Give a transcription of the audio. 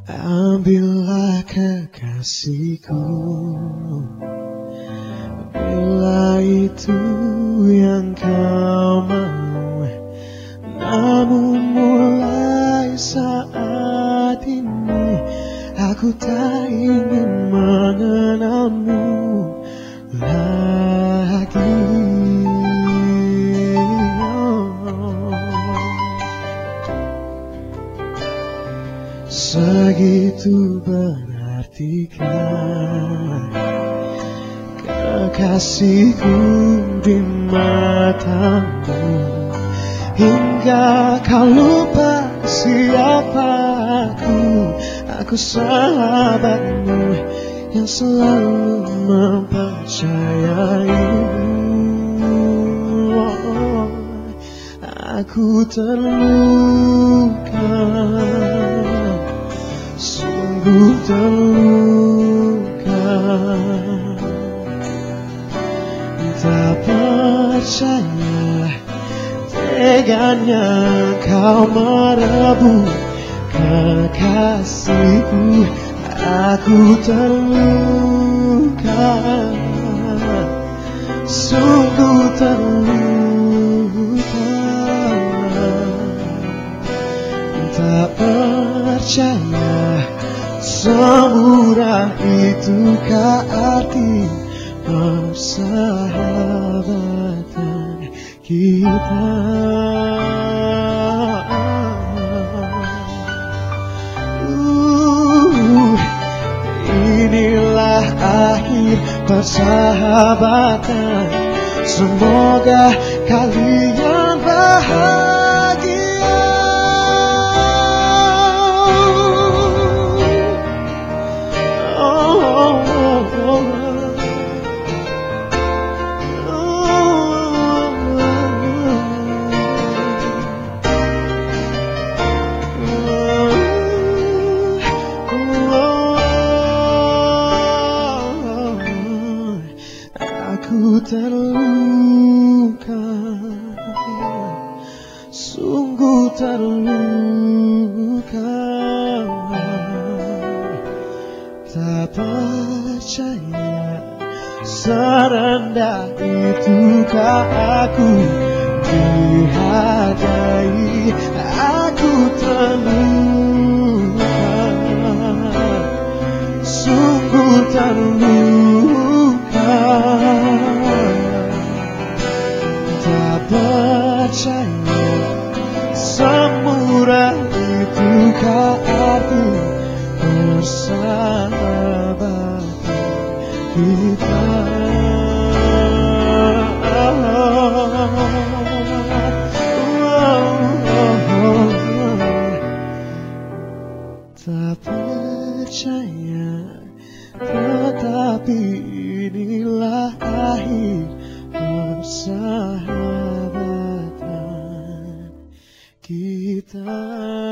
Ambillah kekasihku, bila itu yang kau mau. Namun mulai saat ini aku tak ingin mengenalmu lagi. Segitu berartikah kekasihku di matamu, hingga kau lupa siapa aku sahabatmu yang selalu mempercayaimu. Aku terluka, sungguh terluka, tak percaya teganya kau merebut kekasihku. Aku terluka, sungguh terluka, tak percaya semurah itukah arti persahabatan kita. Inilah akhir persahabatan. Semoga kalian bahagia. Aku terluka, sungguh terluka, tak percaya serendah itukah aku dihargai. Aku terluka, sungguh terluka, tak percaya semurah itukah arti persahabatan kita. Tak percaya, tetapi inilah akhir persahabatan kita.